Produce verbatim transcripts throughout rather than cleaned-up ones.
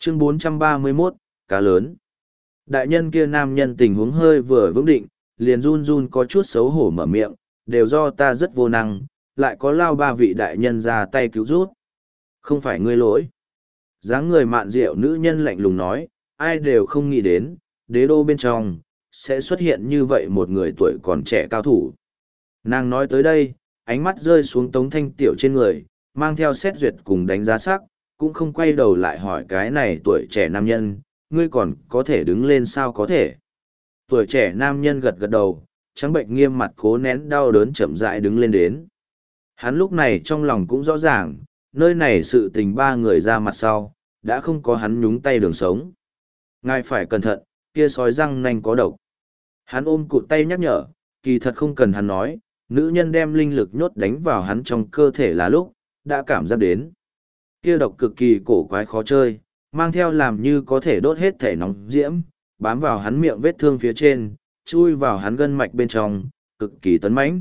Chương bốn trăm ba mươi mốt, cá lớn. Đại nhân kia nam nhân tình huống hơi vừa vững định, liền run run có chút xấu hổ mở miệng, đều do ta rất vô năng, lại có lao ba vị đại nhân ra tay cứu rút. Không phải ngươi lỗi. Dáng người mạn rượu nữ nhân lạnh lùng nói, ai đều không nghĩ đến, đế đô bên trong, sẽ xuất hiện như vậy một người tuổi còn trẻ cao thủ. Nàng nói tới đây, ánh mắt rơi xuống Tống Thanh Tiểu trên người, mang theo xét duyệt cùng đánh giá sắc, cũng không quay đầu lại hỏi cái này tuổi trẻ nam nhân, ngươi còn có thể đứng lên sao có thể. Tuổi trẻ nam nhân gật gật đầu, trắng bệnh nghiêm mặt cố nén đau đớn chậm rãi đứng lên đến. Hắn lúc này trong lòng cũng rõ ràng, nơi này sự tình ba người ra mặt sau, đã không có hắn nhúng tay đường sống. Ngài phải cẩn thận, kia sói răng nanh có độc. Hắn ôm cụt tay nhắc nhở, kỳ thật không cần hắn nói, nữ nhân đem linh lực nhốt đánh vào hắn trong cơ thể là lúc, đã cảm giác đến. Kia độc cực kỳ cổ quái khó chơi, mang theo làm như có thể đốt hết thể nóng diễm, bám vào hắn miệng vết thương phía trên, chui vào hắn gân mạch bên trong, cực kỳ tấn mãnh.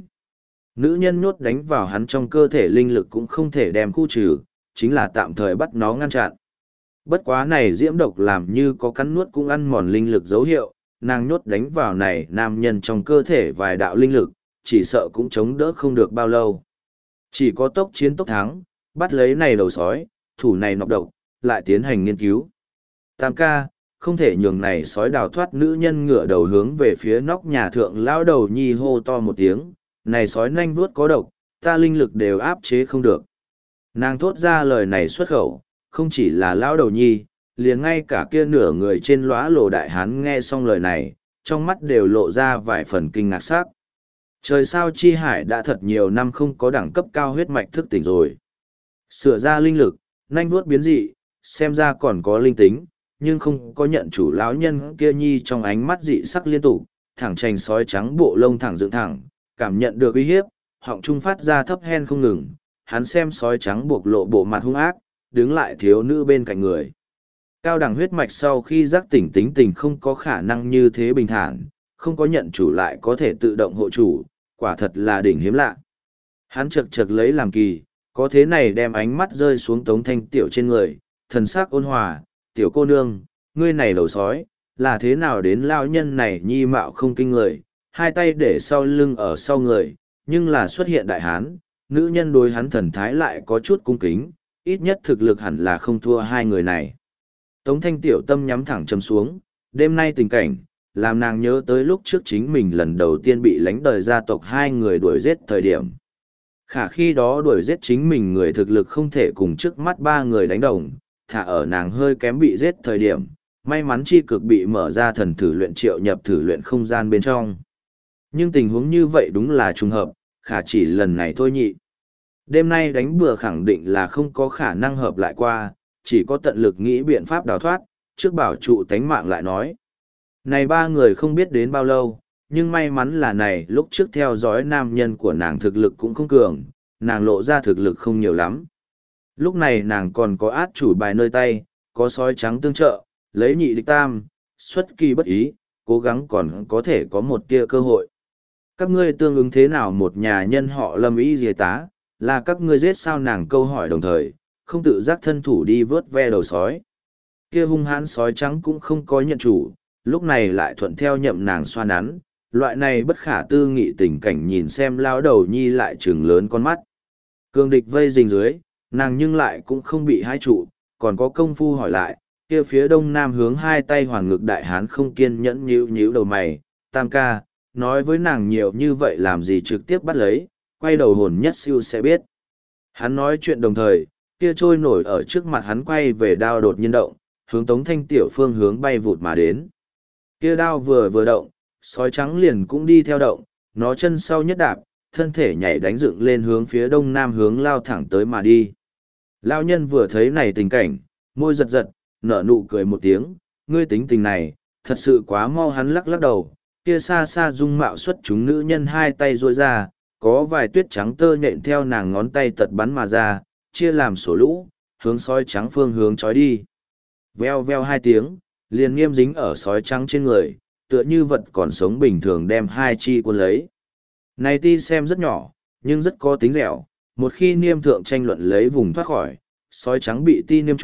Nữ nhân nhốt đánh vào hắn trong cơ thể linh lực cũng không thể đem khu trừ, chính là tạm thời bắt nó ngăn chặn. Bất quá này diễm độc làm như có cắn nuốt cũng ăn mòn linh lực dấu hiệu, nàng nhốt đánh vào này nam nhân trong cơ thể vài đạo linh lực, chỉ sợ cũng chống đỡ không được bao lâu. Chỉ có tốc chiến tốc thắng, bắt lấy này đầu sói, thủ này nọc độc, lại tiến hành nghiên cứu. Tam ca, không thể nhường này sói đào thoát, nữ nhân ngửa đầu hướng về phía nóc nhà thượng lao đầu nhi hô to một tiếng, này sói nanh vuốt có độc, ta linh lực đều áp chế không được. Nàng thốt ra lời này xuất khẩu, không chỉ là lao đầu nhi, liền ngay cả kia nửa người trên lóa lồ đại hán nghe xong lời này, trong mắt đều lộ ra vài phần kinh ngạc sắc. Trời sao chi hải đã thật nhiều năm không có đẳng cấp cao huyết mạch thức tỉnh rồi. Sửa ra linh lực, nanh vuốt biến dị, xem ra còn có linh tính, nhưng không có nhận chủ lão nhân kia nhi trong ánh mắt dị sắc liên tục, thẳng trành sói trắng bộ lông thẳng dựng thẳng, cảm nhận được uy hiếp, họng trung phát ra thấp hen không ngừng, hắn xem sói trắng buộc lộ bộ mặt hung ác, đứng lại thiếu nữ bên cạnh người. Cao đẳng huyết mạch sau khi giác tỉnh tính tình không có khả năng như thế bình thản, không có nhận chủ lại có thể tự động hộ chủ, quả thật là đỉnh hiếm lạ. Hắn chật chật lấy làm kỳ, có thế này đem ánh mắt rơi xuống Tống Thanh Tiểu trên người, thần sắc ôn hòa, tiểu cô nương, ngươi này đầu sói, là thế nào đến lao nhân này nhi mạo không kinh người, hai tay để sau lưng ở sau người, nhưng là xuất hiện đại hán, nữ nhân đối hắn thần thái lại có chút cung kính, ít nhất thực lực hẳn là không thua hai người này. Tống Thanh Tiểu tâm nhắm thẳng chầm xuống, đêm nay tình cảnh, làm nàng nhớ tới lúc trước chính mình lần đầu tiên bị lánh đời gia tộc hai người đuổi giết thời điểm. Khả khi đó đuổi giết chính mình người thực lực không thể cùng trước mắt ba người đánh đồng, thả ở nàng hơi kém bị giết thời điểm, may mắn chi cực bị mở ra thần thử luyện triệu nhập thử luyện không gian bên trong. Nhưng tình huống như vậy đúng là trùng hợp, khả chỉ lần này thôi nhị. Đêm nay đánh bừa khẳng định là không có khả năng hợp lại qua, chỉ có tận lực nghĩ biện pháp đào thoát, trước bảo trụ tánh mạng lại nói. Này ba người không biết đến bao lâu, nhưng may mắn là này lúc trước theo dõi nam nhân của nàng thực lực cũng không cường, nàng lộ ra thực lực không nhiều lắm. Lúc này nàng còn có át chủ bài nơi tay, có sói trắng tương trợ, lấy nhị địch tam, xuất kỳ bất ý, cố gắng còn có thể có một tia cơ hội. Các ngươi tương ứng thế nào một nhà nhân họ Lâm Y Diề Tá, là các ngươi giết sao, nàng câu hỏi đồng thời, không tự giác thân thủ đi vớt ve đầu sói. Kia hung hãn sói trắng cũng không có nhận chủ, lúc này lại thuận theo nhậm nàng xoa nắn, loại này bất khả tư nghị tình cảnh nhìn xem lao đầu nhi lại trừng lớn con mắt. Cương địch vây rình dưới, nàng nhưng lại cũng không bị hai trụ, còn có công phu hỏi lại, kia phía đông nam hướng hai tay hoàn ngực đại hán không kiên nhẫn nhíu nhíu đầu mày, tam ca, nói với nàng nhiều như vậy làm gì trực tiếp bắt lấy, quay đầu hồn nhất siêu sẽ biết. Hắn nói chuyện đồng thời, kia trôi nổi ở trước mặt hắn quay về đao đột nhiên động, hướng Tống Thanh Tiểu phương hướng bay vụt mà đến. Kia đao vừa vừa động, sói trắng liền cũng đi theo động, nó chân sau nhất đạp, thân thể nhảy đánh dựng lên hướng phía đông nam hướng lao thẳng tới mà đi. Lao nhân vừa thấy này tình cảnh, môi giật giật, nở nụ cười một tiếng, ngươi tính tình này, thật sự quá mau. Hắn lắc lắc đầu, kia xa xa dung mạo xuất chúng nữ nhân hai tay duỗi ra, có vài tuyết trắng tơ nhện theo nàng ngón tay tật bắn mà ra, chia làm sổ lũ, hướng sói trắng phương hướng trói đi. Veo veo hai tiếng, liền nghiêm dính ở sói trắng trên người, tựa như vật còn sống bình thường đem hai chi cuốn lấy. Này ti xem rất nhỏ, nhưng rất có tính dẻo, một khi niêm thượng tranh luận lấy vùng thoát khỏi, sói trắng bị ti niêm trụ,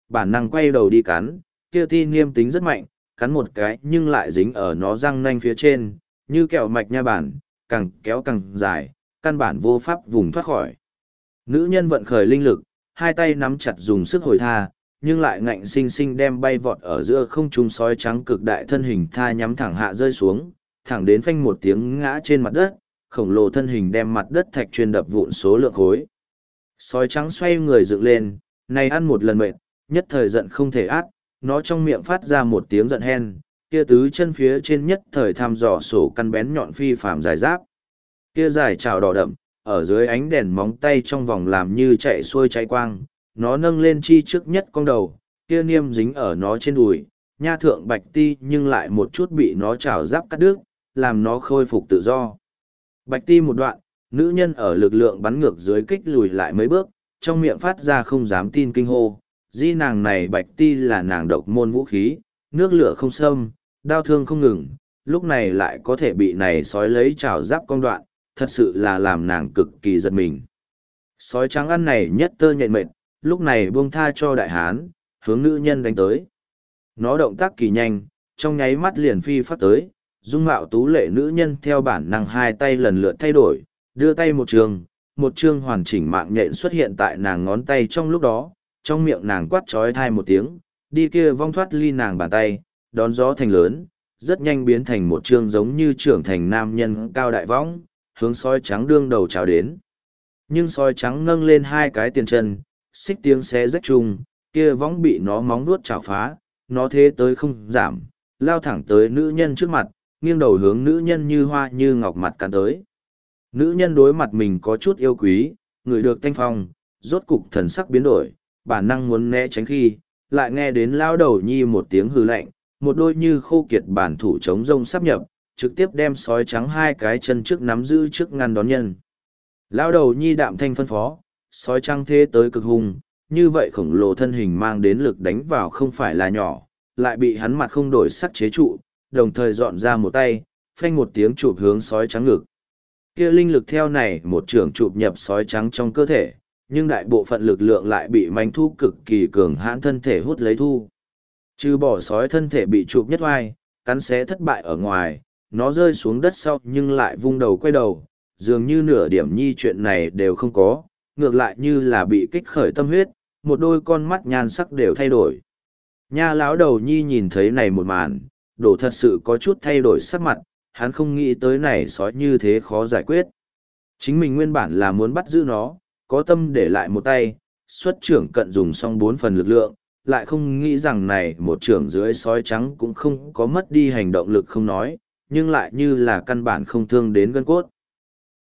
bản năng quay đầu đi cắn, kia ti niêm tính rất mạnh, cắn một cái nhưng lại dính ở nó răng nanh phía trên, như kẹo mạch nha bản, càng kéo càng dài, căn bản vô pháp vùng thoát khỏi. Nữ nhân vận khởi linh lực, hai tay nắm chặt dùng sức hồi tha, nhưng lại ngạnh sinh sinh đem bay vọt ở giữa không trung sói trắng cực đại thân hình tha nhắm thẳng hạ rơi xuống, thẳng đến phanh một tiếng ngã trên mặt đất, khổng lồ thân hình đem mặt đất thạch chuyên đập vụn số lượng khối. Sói trắng xoay người dựng lên, này ăn một lần mệt, nhất thời giận không thể át, nó trong miệng phát ra một tiếng giận hen, kia tứ chân phía trên nhất thời thăm dò sổ căn bén nhọn phi phàm dài giáp. Kia dài trào đỏ đậm, ở dưới ánh đèn móng tay trong vòng làm như chạy xuôi cháy quang, nó nâng lên chi trước nhất con đầu, kia niêm dính ở nó trên đùi, nha thượng bạch ti nhưng lại một chút bị nó trào giáp cắt đứt, làm nó khôi phục tự do. Bạch ti một đoạn, nữ nhân ở lực lượng bắn ngược dưới kích lùi lại mấy bước, trong miệng phát ra không dám tin kinh hô, di nàng này bạch ti là nàng độc môn vũ khí, nước lửa không xâm, đau thương không ngừng, lúc này lại có thể bị này sói lấy trào giáp công đoạn, thật sự là làm nàng cực kỳ giật mình. Sói trắng ăn này nhất tơ nhện mệt, lúc này buông tha cho đại hán, hướng nữ nhân đánh tới. Nó động tác kỳ nhanh, trong nháy mắt liền phi phát tới, dung mạo tú lệ nữ nhân theo bản năng hai tay lần lượt thay đổi, đưa tay một trường, một chương hoàn chỉnh mạng nhện xuất hiện tại nàng ngón tay trong lúc đó, trong miệng nàng quát trói thai một tiếng, đi kia vong thoát ly nàng bàn tay, đón gió thành lớn, rất nhanh biến thành một chương giống như trưởng thành nam nhân cao đại võng, hướng sói trắng đương đầu chào đến. Nhưng sói trắng nâng lên hai cái tiền chân, xích tiếng xé rách chung, kia võng bị nó móng nuốt chảo phá, nó thế tới không giảm, lao thẳng tới nữ nhân trước mặt, nghiêng đầu hướng nữ nhân như hoa như ngọc mặt cắn tới. Nữ nhân đối mặt mình có chút yêu quý, người được thanh phong, rốt cục thần sắc biến đổi, bản năng muốn né tránh khi, lại nghe đến lao đầu nhi một tiếng hư lạnh, một đôi như khô kiệt bản thủ chống rông sắp nhập, trực tiếp đem sói trắng hai cái chân trước nắm giữ trước ngăn đón nhân. Lao đầu nhi đạm thanh phân phó, sói trắng thế tới cực hung, như vậy khổng lồ thân hình mang đến lực đánh vào không phải là nhỏ, lại bị hắn mặt không đổi sắc chế trụ, đồng thời dọn ra một tay, phanh một tiếng chụp hướng sói trắng ngực. Kia linh lực theo này một trường chụp nhập sói trắng trong cơ thể, nhưng đại bộ phận lực lượng lại bị mánh thu cực kỳ cường hãn thân thể hút lấy thu. Trừ bỏ sói thân thể bị chụp nhất vai, cắn xé thất bại ở ngoài, nó rơi xuống đất sau nhưng lại vung đầu quay đầu, dường như nửa điểm nhi chuyện này đều không có, ngược lại như là bị kích khởi tâm huyết, một đôi con mắt nhan sắc đều thay đổi. Nha lão đầu nhi nhìn thấy này một màn, đổ thật sự có chút thay đổi sắc mặt, hắn không nghĩ tới này sói như thế khó giải quyết. Chính mình nguyên bản là muốn bắt giữ nó, có tâm để lại một tay, xuất trưởng cận dùng xong bốn phần lực lượng, lại không nghĩ rằng này một trưởng dưới sói trắng cũng không có mất đi hành động lực không nói, nhưng lại như là căn bản không thương đến gân cốt.